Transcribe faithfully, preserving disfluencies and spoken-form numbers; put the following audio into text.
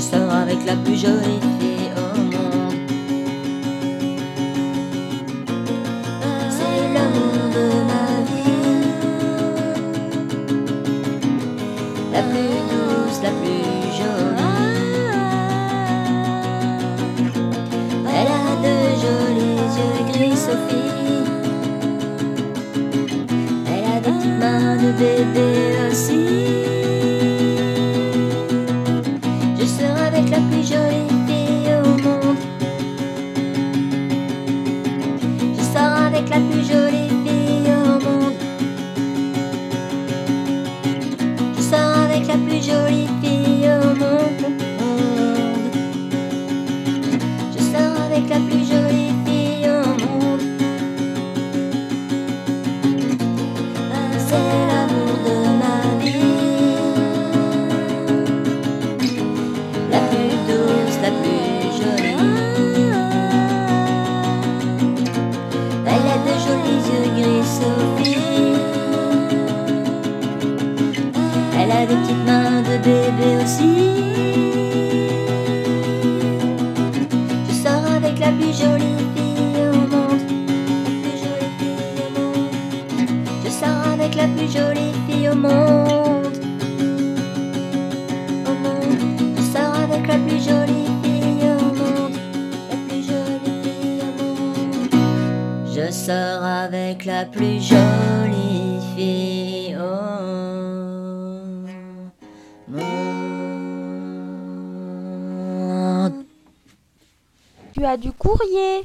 sors avec la plus jolie fille au monde. C'est l'amour de ma vie, la plus douce, la plus jolie. Elle a de jolis yeux gris, Sophie. Elle a des petites mains de bébé aussi. Je serai avec la plus jolie fille au monde. Je sors avec la plus jolie fille au monde. Je sors avec la plus jolie fille au monde. Je sors avec la plus jolie fille au monde. C'est l'amour de ma vie, la plus douce, la plus jolie. Elle a de jolis yeux gris, Sophie. Elle a des petites mains de bébé aussi. Je sors avec la plus jolie fille au monde. La plus jolie fille au monde. Je sors avec la plus jolie fille au monde. Au monde. Je sors avec la plus jolie fille au monde. La plus jolie fille au monde. Je sors avec la plus jolie fille au monde. Tu as du courrier.